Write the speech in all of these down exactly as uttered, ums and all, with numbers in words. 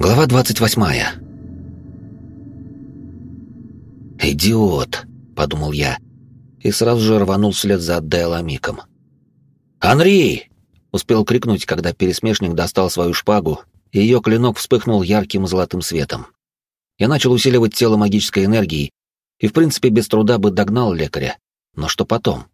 Глава двадцать восьмая. «Идиот», — подумал я, и сразу же рванул вслед за Деаламиком. «Анри!» — успел крикнуть, когда пересмешник достал свою шпагу, и ее клинок вспыхнул ярким золотым светом. Я начал усиливать тело магической энергией, и в принципе без труда бы догнал лекаря, но что потом?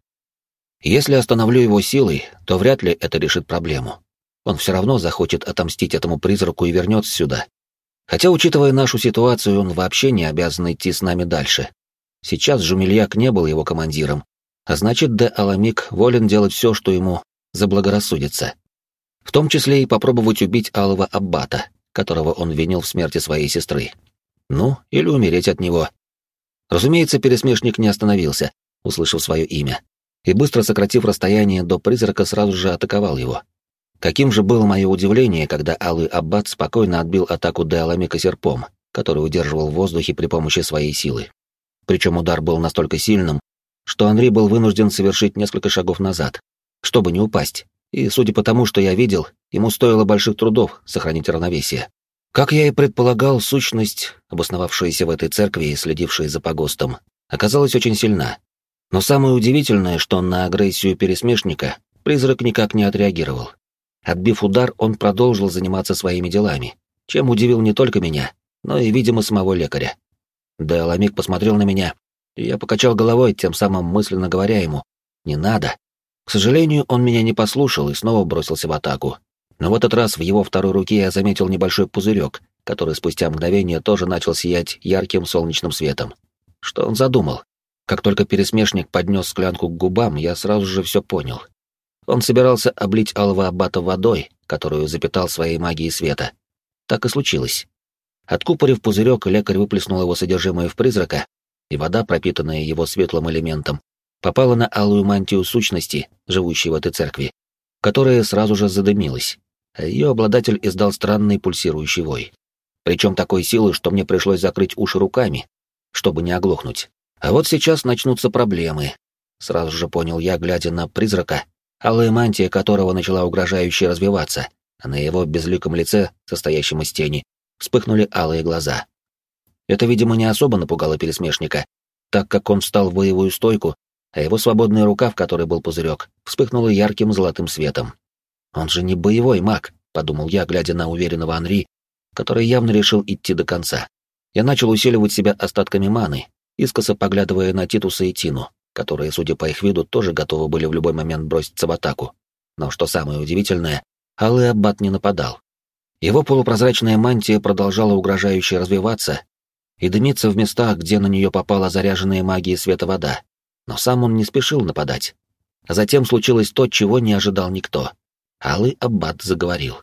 Если остановлю его силой, то вряд ли это решит проблему. Он все равно захочет отомстить этому призраку и вернется сюда. Хотя, учитывая нашу ситуацию, он вообще не обязан идти с нами дальше. Сейчас Жумельяк не был его командиром, а значит, Деаламик волен делать все, что ему заблагорассудится. В том числе и попробовать убить Алого Аббата, которого он винил в смерти своей сестры. Ну, или умереть от него. Разумеется, пересмешник не остановился, услышав свое имя, и быстро сократив расстояние до призрака, сразу же атаковал его. Каким же было мое удивление, когда Алый Аббат спокойно отбил атаку Деаламика серпом, который удерживал в воздухе при помощи своей силы. Причем удар был настолько сильным, что Анри был вынужден совершить несколько шагов назад, чтобы не упасть, и, судя по тому, что я видел, ему стоило больших трудов сохранить равновесие. Как я и предполагал, сущность, обосновавшаяся в этой церкви и следившая за погостом, оказалась очень сильна. Но самое удивительное, что на агрессию пересмешника призрак никак не отреагировал. Отбив удар, он продолжил заниматься своими делами, чем удивил не только меня, но и, видимо, самого лекаря. Деаламик посмотрел на меня, и я покачал головой, тем самым мысленно говоря ему: «Не надо». К сожалению, он меня не послушал и снова бросился в атаку. Но в этот раз в его второй руке я заметил небольшой пузырек, который спустя мгновение тоже начал сиять ярким солнечным светом. Что он задумал? Как только пересмешник поднес склянку к губам, я сразу же все понял. Он собирался облить Алого Аббата водой, которую запитал своей магией света. Так и случилось. Откупорив пузырек, лекарь выплеснул его содержимое в призрака, и вода, пропитанная его светлым элементом, попала на алую мантию сущности, живущей в этой церкви, которая сразу же задымилась, а ее обладатель издал странный пульсирующий вой. Причем такой силы, что мне пришлось закрыть уши руками, чтобы не оглохнуть. А вот сейчас начнутся проблемы. Сразу же понял я, глядя на призрака, алая мантия которого начала угрожающе развиваться, а на его безликом лице, состоящем из тени, вспыхнули алые глаза. Это, видимо, не особо напугало пересмешника, так как он встал в боевую стойку, а его свободная рука, в которой был пузырек, вспыхнула ярким золотым светом. «Он же не боевой маг», — подумал я, глядя на уверенного Анри, который явно решил идти до конца. Я начал усиливать себя остатками маны, искоса поглядывая на Титуса и Тину, которые, судя по их виду, тоже готовы были в любой момент броситься в атаку. Но что самое удивительное, Алый Аббат не нападал. Его полупрозрачная мантия продолжала угрожающе развиваться и дымиться в местах, где на нее попала заряженная магией света вода. Но сам он не спешил нападать. А затем случилось то, чего не ожидал никто. Алый Аббат заговорил.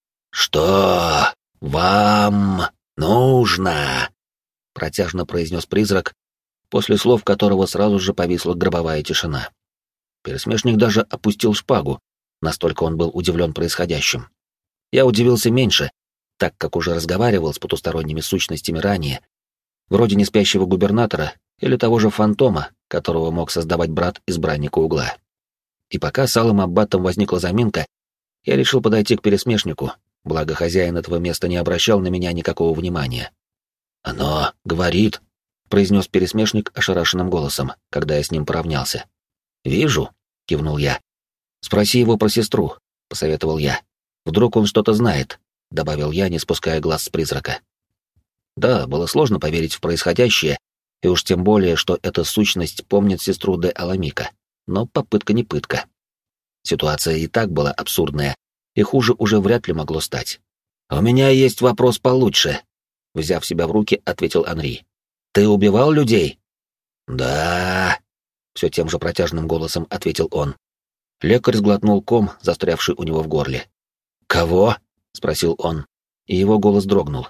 «Что вам нужно?» — протяжно произнес призрак, после слов которого сразу же повисла гробовая тишина. Пересмешник даже опустил шпагу, настолько он был удивлен происходящим. Я удивился меньше, так как уже разговаривал с потусторонними сущностями ранее, вроде неспящего губернатора или того же фантома, которого мог создавать брат избранника угла. И пока с Алым Аббатом возникла заминка, я решил подойти к пересмешнику, благо хозяин этого места не обращал на меня никакого внимания. «Оно говорит», — произнес пересмешник ошарашенным голосом, когда я с ним поравнялся. «Вижу», — кивнул я. «Спроси его про сестру», — посоветовал я. «Вдруг он что-то знает», — добавил я, не спуская глаз с призрака. Да, было сложно поверить в происходящее, и уж тем более, что эта сущность помнит сестру Деаламика, но попытка не пытка. Ситуация и так была абсурдная, и хуже уже вряд ли могло стать. «У меня есть вопрос получше», — взяв себя в руки, ответил Анри. «Ты убивал людей?» «Да», — все тем же протяжным голосом ответил он. Лекарь сглотнул ком, застрявший у него в горле. «Кого?» — спросил он, и его голос дрогнул.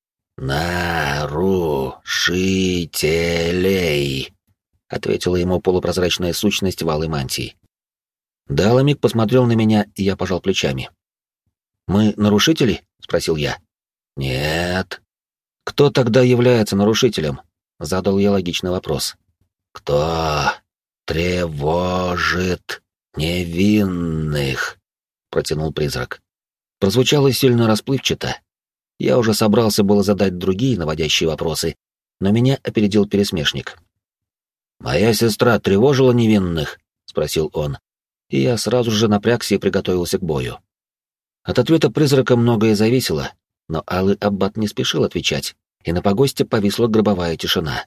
«Нарушителей», — ответила ему полупрозрачная сущность в алой мантии. Деаламик посмотрел на меня, и я пожал плечами. «Мы нарушители?» — спросил я. «Нет». «Кто тогда является нарушителем?» — задал я логичный вопрос. «Кто тревожит невинных?» — протянул призрак. Прозвучало сильно расплывчато. Я уже собрался было задать другие наводящие вопросы, но меня опередил пересмешник. «Моя сестра тревожила невинных?» — спросил он, и я сразу же напрягся и приготовился к бою. От ответа призрака многое зависело, но Алый Аббат не спешил отвечать, и на погосте повисла гробовая тишина.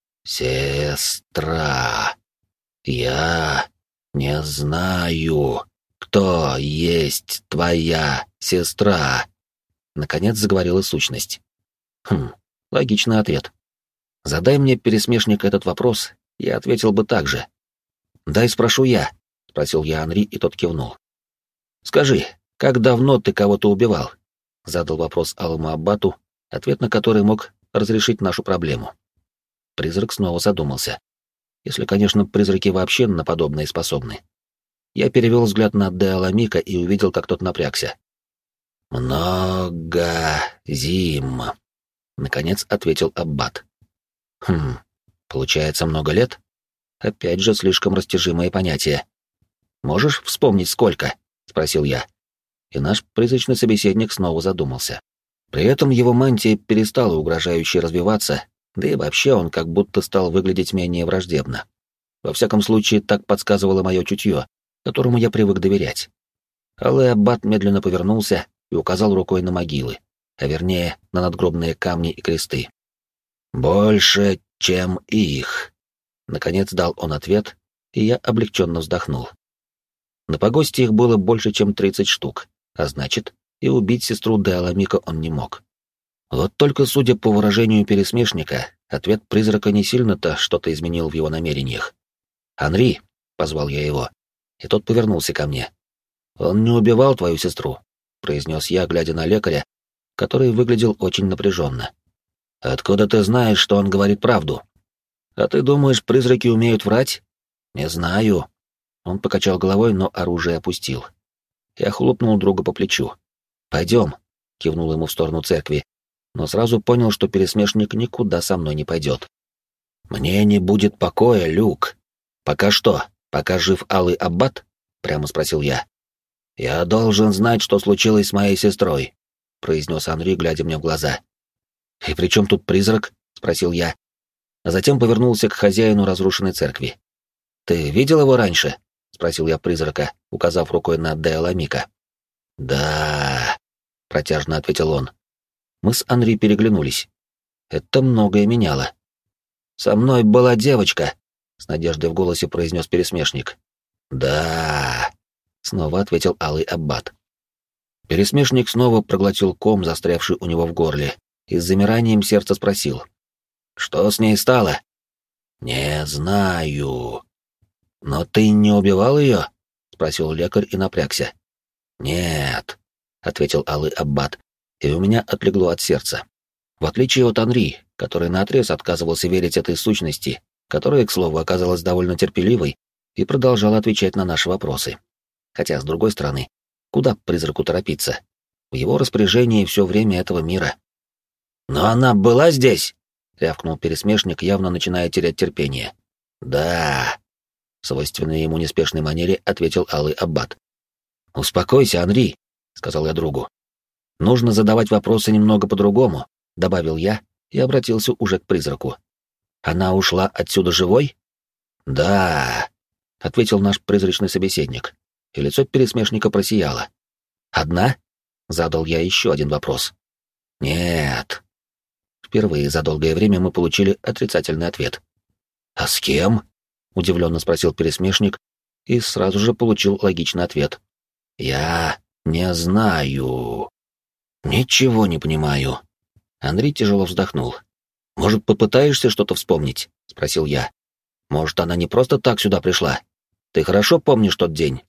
«Сестра, я не знаю, кто есть твоя сестра», — наконец заговорила сущность. Хм, логичный ответ. Задай мне, пересмешник, этот вопрос, я ответил бы так же. «Дай спрошу я», — спросил я Анри, и тот кивнул. «Скажи, как давно ты кого-то убивал?» — задал вопрос Алому Аббату, ответ на который мог разрешить нашу проблему. Призрак снова задумался. Если, конечно, призраки вообще на подобное способны. Я перевел взгляд на де Аламика и увидел, как тот напрягся. «Много зим», — наконец ответил Аббат. «Хм, получается, много лет? Опять же, слишком растяжимое понятие. Можешь вспомнить, сколько?» — спросил я. И наш призрачный собеседник снова задумался. При этом его мантия перестала угрожающе развиваться, да и вообще он как будто стал выглядеть менее враждебно. Во всяком случае, так подсказывало мое чутье, которому я привык доверять. Алый Аббат медленно повернулся и указал рукой на могилы, а вернее, на надгробные камни и кресты. «Больше, чем их», — наконец дал он ответ, и я облегченно вздохнул. На погосте их было больше, чем тридцать штук, а значит, и убить сестру де Аламика он не мог. Вот только, судя по выражению пересмешника, ответ призрака не сильно-то что-то изменил в его намерениях. «Анри», — позвал я его, и тот повернулся ко мне. «Он не убивал твою сестру», — произнес я, глядя на лекаря, который выглядел очень напряженно. «Откуда ты знаешь, что он говорит правду? А ты думаешь, призраки умеют врать?» «Не знаю». Он покачал головой, но оружие опустил. Я хлопнул друга по плечу. «Пойдем», — кивнул ему в сторону церкви, но сразу понял, что пересмешник никуда со мной не пойдет. «Мне не будет покоя, Люк. Пока что, пока жив Алый Аббат?» — прямо спросил я. «Я должен знать, что случилось с моей сестрой», — произнес Анри, глядя мне в глаза. «И при чем тут призрак?» — спросил я. А затем повернулся к хозяину разрушенной церкви. «Ты видел его раньше?» — спросил я призрака, указав рукой на де Аламика. «Да», — протяжно ответил он. Мы с Анри переглянулись. Это многое меняло. «Со мной была девочка», — с надеждой в голосе произнес пересмешник. «Да», — снова ответил Алый Аббат. Пересмешник снова проглотил ком, застрявший у него в горле, и с замиранием сердца спросил. «Что с ней стало?» «Не знаю». «Но ты не убивал ее?» — спросил лекарь и напрягся. «Нет», — ответил Алый Аббат, и у меня отлегло от сердца. В отличие от Анри, который наотрез отказывался верить этой сущности, которая, к слову, оказалась довольно терпеливой и продолжала отвечать на наши вопросы. Хотя, с другой стороны, куда призраку торопиться? В его распоряжении все время этого мира. «Но она была здесь?» — рявкнул пересмешник, явно начиная терять терпение. «Да», — в свойственной ему неспешной манере ответил Алый Аббат. «Успокойся, Анри», — сказал я другу. «Нужно задавать вопросы немного по-другому», — добавил я и обратился уже к призраку. «Она ушла отсюда живой?» «Да», — ответил наш призрачный собеседник, и лицо пересмешника просияло. «Одна?» — задал я еще один вопрос. «Нет». Впервые за долгое время мы получили отрицательный ответ. «А с кем?» — удивленно спросил пересмешник и сразу же получил логичный ответ. «Я не знаю». «Ничего не понимаю». Анри тяжело вздохнул. «Может, попытаешься что-то вспомнить?» — спросил я. «Может, она не просто так сюда пришла? Ты хорошо помнишь тот день?»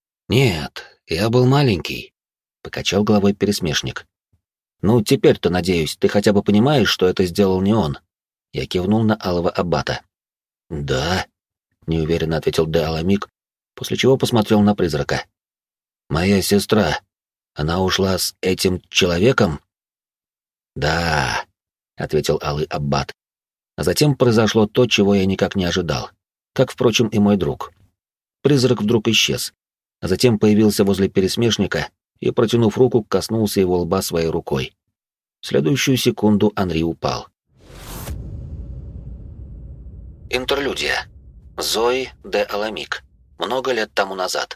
«Нет, я был маленький», — покачал головой пересмешник. «Ну, теперь-то, надеюсь, ты хотя бы понимаешь, что это сделал не он?» Я кивнул на Алого Аббата. «Да», — неуверенно ответил де Аламик, после чего посмотрел на призрака. «Моя сестра, она ушла с этим человеком?» «Да», — ответил Алый Аббат. А затем произошло то, чего я никак не ожидал, как, впрочем, и мой друг. Призрак вдруг исчез, а затем появился возле пересмешника и, протянув руку, коснулся его лба своей рукой. В следующую секунду Анри упал. Интерлюдия. Зои де Аламик. Много лет тому назад.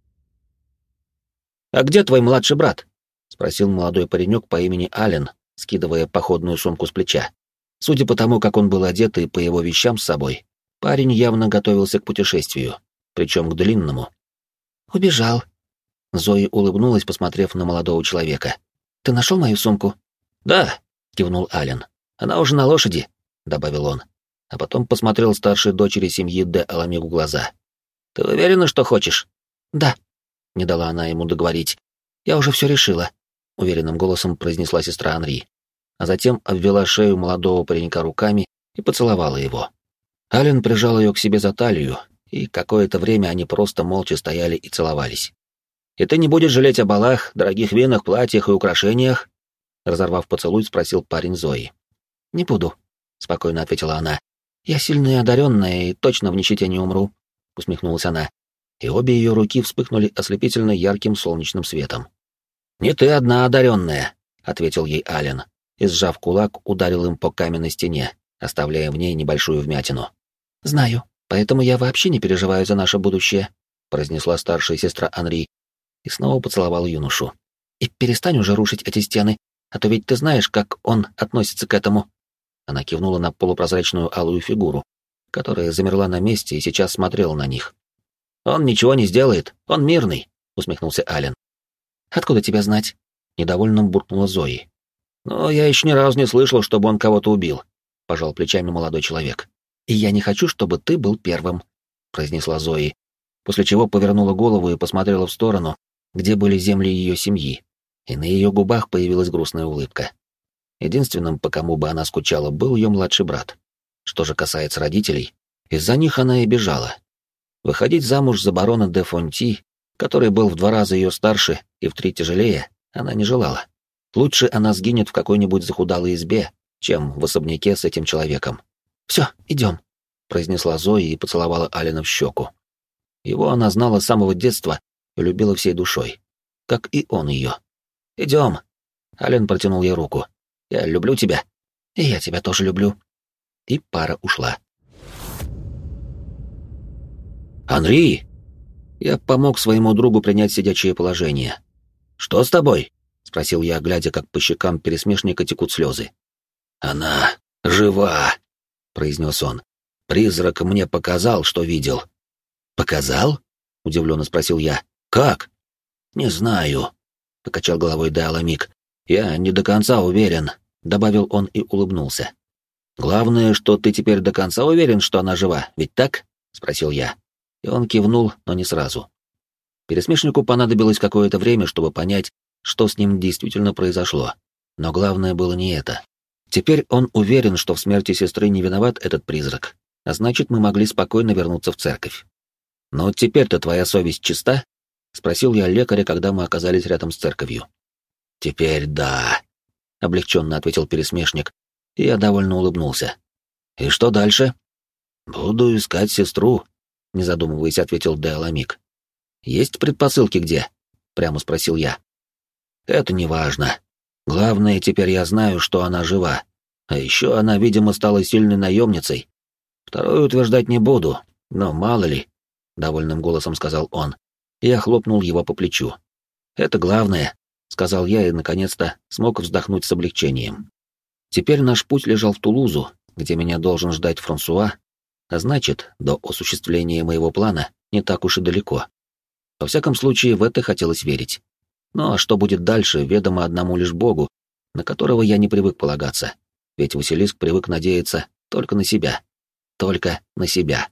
«А где твой младший брат?» — спросил молодой паренек по имени Ален, скидывая походную сумку с плеча. Судя по тому, как он был одет и по его вещам с собой, парень явно готовился к путешествию, причем к длинному. «Убежал». Зои улыбнулась, посмотрев на молодого человека. «Ты нашел мою сумку?» «Да», — кивнул Ален. «Она уже на лошади», — добавил он, а потом посмотрел старшей дочери семьи де Аламик в глаза. «Ты уверена, что хочешь?» «Да», — не дала она ему договорить. «Я уже все решила», — уверенным голосом произнесла сестра Анри, а затем обвела шею молодого паренька руками и поцеловала его. Ален прижал ее к себе за талию, и какое-то время они просто молча стояли и целовались. «И ты не будешь жалеть о балах, дорогих винах, платьях и украшениях?» Разорвав поцелуй, спросил парень Зои. «Не буду», — спокойно ответила она. «Я сильная и одаренная, и точно в нищете не умру», — усмехнулась она, и обе ее руки вспыхнули ослепительно ярким солнечным светом. «Не ты одна одаренная», — ответил ей Ален, и, сжав кулак, ударил им по каменной стене, оставляя в ней небольшую вмятину. «Знаю, поэтому я вообще не переживаю за наше будущее», — произнесла старшая сестра Анри, и снова поцеловал юношу. «И перестань уже рушить эти стены, а то ведь ты знаешь, как он относится к этому». Она кивнула на полупрозрачную алую фигуру, которая замерла на месте и сейчас смотрела на них. «Он ничего не сделает, он мирный», — усмехнулся Ален. «Откуда тебя знать?» — недовольно буркнула Зои. «Но я еще ни разу не слышал, чтобы он кого-то убил», — пожал плечами молодой человек. «И я не хочу, чтобы ты был первым», — произнесла Зои, после чего повернула голову и посмотрела в сторону, где были земли ее семьи, и на ее губах появилась грустная улыбка. Единственным, по кому бы она скучала, был ее младший брат. Что же касается родителей, из-за них она и бежала. Выходить замуж за барона де Фонти, который был в два раза ее старше и в три тяжелее, она не желала. Лучше она сгинет в какой-нибудь захудалой избе, чем в особняке с этим человеком. «Все, идем», — произнесла Зои и поцеловала Алена в щеку. Его она знала с самого детства и любила всей душой, как и он ее. «Идем», — Ален протянул ей руку. «Я люблю тебя». «И я тебя тоже люблю». И пара ушла. «Анри!» Я помог своему другу принять сидячее положение. «Что с тобой?» — спросил я, глядя, как по щекам пересмешника текут слезы. «Она жива!» — произнес он. «Призрак мне показал, что видел». «Показал?» — удивленно спросил я. «Как?» «Не знаю», — покачал головой де Аламик. «Я не до конца уверен», — добавил он и улыбнулся. «Главное, что ты теперь до конца уверен, что она жива, ведь так?» — спросил я. И он кивнул, но не сразу. Пересмешнику понадобилось какое-то время, чтобы понять, что с ним действительно произошло. Но главное было не это. Теперь он уверен, что в смерти сестры не виноват этот призрак, а значит, мы могли спокойно вернуться в церковь. «Но теперь-то твоя совесть чиста?» — спросил я лекаря, когда мы оказались рядом с церковью. «Теперь да», — облегченно ответил пересмешник, и я довольно улыбнулся. «И что дальше?» «Буду искать сестру», — не задумываясь, ответил де Аламик. «Есть предпосылки где?» — прямо спросил я. «Это не важно. Главное, теперь я знаю, что она жива. А еще она, видимо, стала сильной наемницей. Второе утверждать не буду, но мало ли», — довольным голосом сказал он. Я хлопнул его по плечу. «Это главное», — сказал я и, наконец-то, смог вздохнуть с облегчением. Теперь наш путь лежал в Тулузу, где меня должен ждать Франсуа, а значит, до осуществления моего плана не так уж и далеко. Во всяком случае, в это хотелось верить. Ну а что будет дальше, ведомо одному лишь Богу, на которого я не привык полагаться, ведь Василиск привык надеяться только на себя. Только на себя.